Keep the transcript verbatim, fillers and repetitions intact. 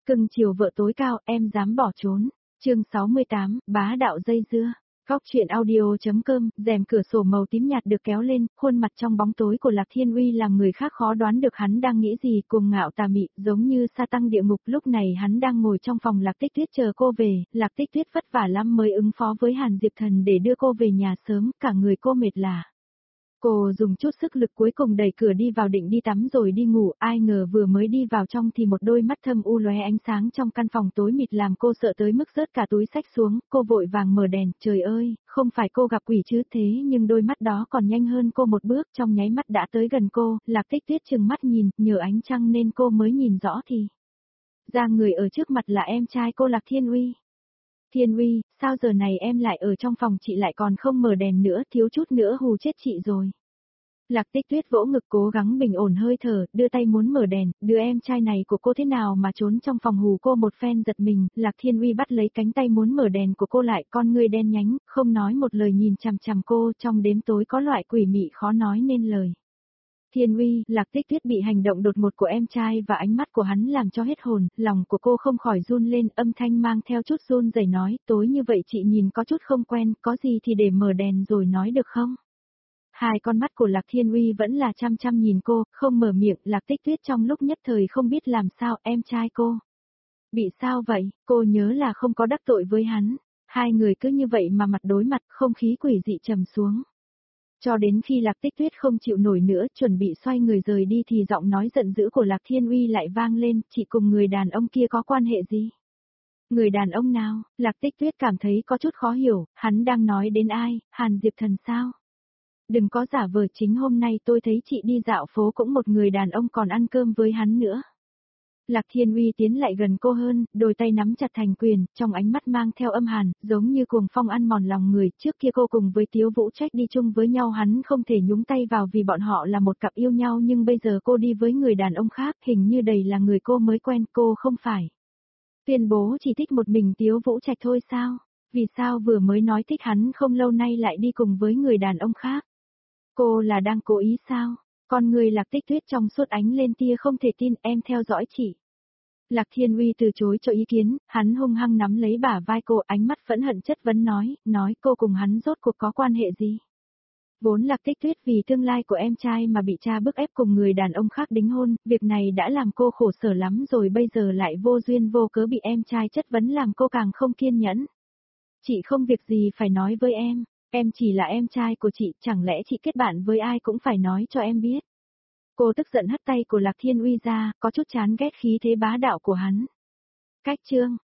Cưng chiều vợ tối cao, em dám bỏ trốn. Chương sáu mươi tám, bá đạo dây dưa. Góc truyện audio.com, rèm cửa sổ màu tím nhạt được kéo lên, khuôn mặt trong bóng tối của Lạc Thiên Uy làm người khác khó đoán được hắn đang nghĩ gì, cùng ngạo tà mị, giống như sa tăng địa ngục. Lúc này hắn đang ngồi trong phòng Lạc Tích Tuyết chờ cô về, Lạc Tích Tuyết vất vả lắm mới ứng phó với Hàn Diệp Thần để đưa cô về nhà sớm, cả người cô mệt lả. Cô dùng chút sức lực cuối cùng đẩy cửa đi vào định đi tắm rồi đi ngủ, ai ngờ vừa mới đi vào trong thì một đôi mắt thâm u lóe ánh sáng trong căn phòng tối mịt làm cô sợ tới mức rớt cả túi xách xuống, cô vội vàng mở đèn, trời ơi, không phải cô gặp quỷ chứ, thế nhưng đôi mắt đó còn nhanh hơn cô một bước, trong nháy mắt đã tới gần cô. Lạc Tích Tuyết trừng mắt nhìn, nhờ ánh trăng nên cô mới nhìn rõ thì ra người ở trước mặt là em trai cô Lạc Thiên Uy. Thiên Uy, sao giờ này em lại ở trong phòng, chị lại còn không mở đèn nữa, thiếu chút nữa hù chết chị rồi. Lạc Tích Tuyết vỗ ngực cố gắng bình ổn hơi thở, đưa tay muốn mở đèn, đứa em trai này của cô thế nào mà trốn trong phòng hù cô một phen giật mình. Lạc Thiên Uy bắt lấy cánh tay muốn mở đèn của cô lại, con ngươi đen nhánh, không nói một lời nhìn chằm chằm cô, trong đêm tối có loại quỷ mị khó nói nên lời. Thiên Uy, Lạc Tích Tuyết bị hành động đột ngột của em trai và ánh mắt của hắn làm cho hết hồn, lòng của cô không khỏi run lên, âm thanh mang theo chút run rẩy nói, tối như vậy chị nhìn có chút không quen, có gì thì để mở đèn rồi nói được không? Hai con mắt của Lạc Thiên Uy vẫn là chăm chăm nhìn cô, không mở miệng. Lạc Tích Tuyết trong lúc nhất thời không biết làm sao. Em trai cô bị sao vậy? Cô nhớ là không có đắc tội với hắn. Hai người cứ như vậy mà mặt đối mặt, không khí quỷ dị trầm xuống. Cho đến khi Lạc Tích Tuyết không chịu nổi nữa, chuẩn bị xoay người rời đi thì giọng nói giận dữ của Lạc Thiên Uy lại vang lên, chị cùng người đàn ông kia có quan hệ gì? Người đàn ông nào? Lạc Tích Tuyết cảm thấy có chút khó hiểu, hắn đang nói đến ai? Hàn Diệp Thần sao? Đừng có giả vờ, chính hôm nay tôi thấy chị đi dạo phố cũng một người đàn ông còn ăn cơm với hắn nữa. Lạc Thiên Uy tiến lại gần cô hơn, đôi tay nắm chặt thành quyền, trong ánh mắt mang theo âm hàn, giống như cuồng phong ăn mòn lòng người. Trước kia cô cùng với Tiếu Vũ Trách đi chung với nhau, hắn không thể nhúng tay vào vì bọn họ là một cặp yêu nhau, nhưng bây giờ cô đi với người đàn ông khác, hình như đây là người cô mới quen. Cô không phải tuyên bố chỉ thích một mình Tiếu Vũ Trạch thôi sao? Vì sao vừa mới nói thích hắn không lâu nay lại đi cùng với người đàn ông khác? Cô là đang cố ý sao? Con người Lạc Tích Tuyết trong suốt ánh lên tia không thể tin. Em theo dõi chị. Lạc Thiên Uy từ chối cho ý kiến, hắn hung hăng nắm lấy bả vai cô, ánh mắt phẫn hận chất vấn nói, nói cô cùng hắn rốt cuộc có quan hệ gì? Vốn Lạc Tích Tuyết vì tương lai của em trai mà bị cha bức ép cùng người đàn ông khác đính hôn, việc này đã làm cô khổ sở lắm rồi, bây giờ lại vô duyên vô cớ bị em trai chất vấn làm cô càng không kiên nhẫn. Chị không việc gì phải nói với em. Em chỉ là em trai của chị, chẳng lẽ chị kết bạn với ai cũng phải nói cho em biết. Cô tức giận hất tay của Lạc Thiên Uy ra, có chút chán ghét khí thế bá đạo của hắn. Cách chương,